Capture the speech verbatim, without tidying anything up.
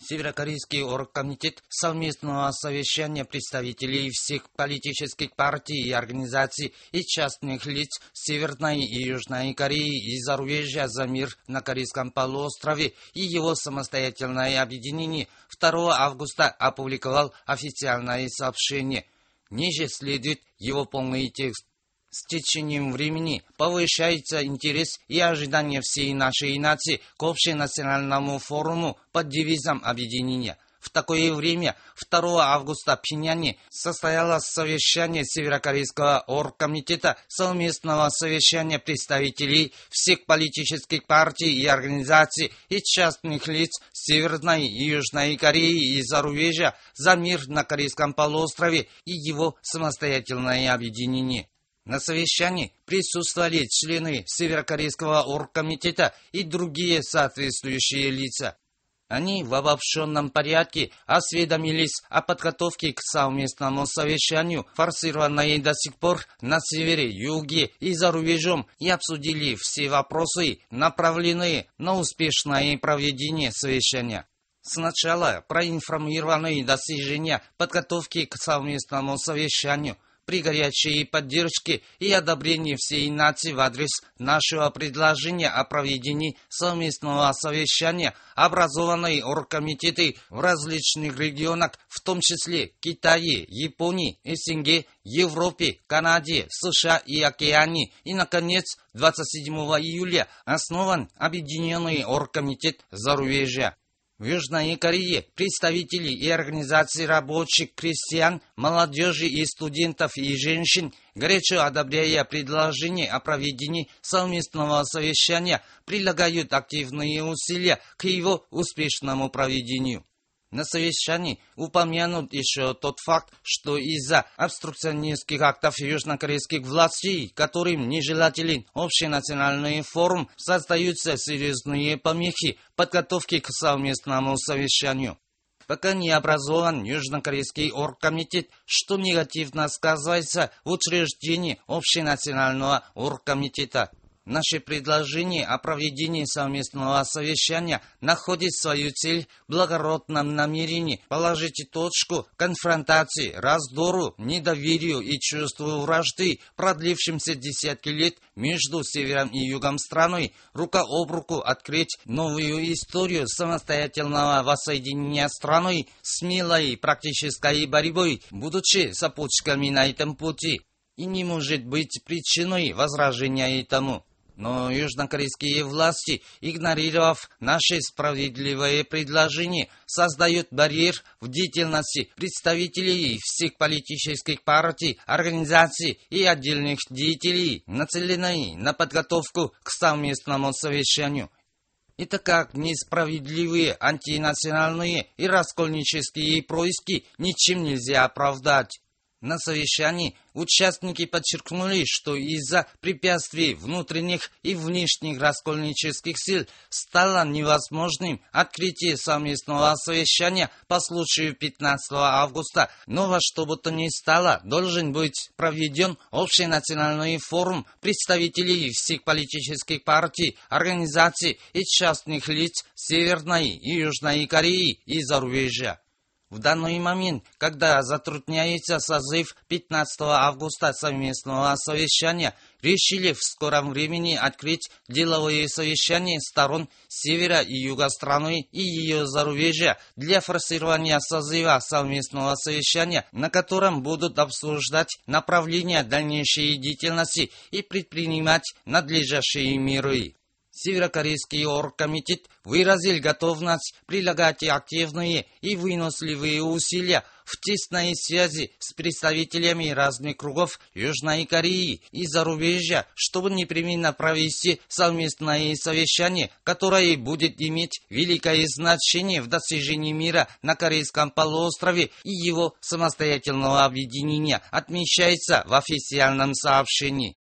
Северокорейский оргкомитет совместного совещания представителей всех политических партий и организаций и частных лиц Северной и Южной Кореи и зарубежья за мир на Корейском полуострове и его самостоятельное объединение второго августа опубликовал официальное сообщение. Ниже следует его полный текст. С течением времени повышается интерес и ожидания всей нашей нации к общенациональному форуму под девизом объединения. В такое время второго августа в Пхеньяне состоялось совещание Северокорейского оргкомитета совместного совещания представителей всех политических партий и организаций и частных лиц Северной и Южной Кореи и зарубежья за мир на Корейском полуострове и его самостоятельное объединение. На совещании присутствовали члены Северокорейского оргкомитета и другие соответствующие лица. Они в обобщенном порядке осведомились о подготовке к совместному совещанию, форсированной до сих пор на севере, юге и за рубежом, и обсудили все вопросы, направленные на успешное проведение совещания. Сначала проинформированы достижения подготовки к совместному совещанию, при горячей поддержке и одобрении всей нации в адрес нашего предложения о проведении совместного совещания образованной оргкомитеты в различных регионах, в том числе Китае, Японии, СНГ, Европе, Канаде, США и Океании. И, наконец, двадцать седьмого июля основан Объединенный оргкомитет зарубежья. В Южной Корее представители и организации рабочих, крестьян, молодежи и студентов и женщин, горячо одобряя предложение о проведении совместного совещания, прилагают активные усилия к его успешному проведению. На совещании упомянут еще тот факт, что из-за обструкционистских актов южнокорейских властей, которым нежелателен общенациональный форум, создаются серьезные помехи подготовки к совместному совещанию. Пока не образован Южнокорейский оргкомитет, что негативно сказывается в учреждении общенационального оргкомитета. Наше предложение о проведении совместного совещания находит свою цель в благородном намерении положить точку конфронтации, раздору, недоверию и чувству вражды, продлившимся десятки лет между севером и югом страны, рука об руку открыть новую историю самостоятельного воссоединения страны смелой практической борьбой, будучи сопутчиками на этом пути, и не может быть причиной возражения этому. Но южнокорейские власти, игнорировав наше справедливое предложение, создают барьер в деятельности представителей всех политических партий, организаций и отдельных деятелей, нацеленной на подготовку к совместному совещанию. Это как несправедливые антинациональные и раскольнические происки ничем нельзя оправдать. На совещании участники подчеркнули, что из-за препятствий внутренних и внешних раскольнических сил стало невозможным открытие совместного совещания по случаю пятнадцатого августа, но во что бы то ни стало должен быть проведен общенациональный форум представителей всех политических партий, организаций и частных лиц Северной и Южной Кореи и зарубежья. В данный момент, когда затрудняется созыв пятнадцатого августа совместного совещания, решили в скором времени открыть деловое совещание сторон севера и юга страны и ее зарубежья для форсирования созыва совместного совещания, на котором будут обсуждать направления дальнейшей деятельности и предпринимать надлежащие меры. Северокорейский оргкомитет выразил готовность прилагать активные и выносливые усилия в тесной связи с представителями разных кругов Южной Кореи и зарубежья, чтобы непременно провести совместное совещание, которое будет иметь великое значение в достижении мира на Корейском полуострове и его самостоятельного объединения, отмечается в официальном сообщении.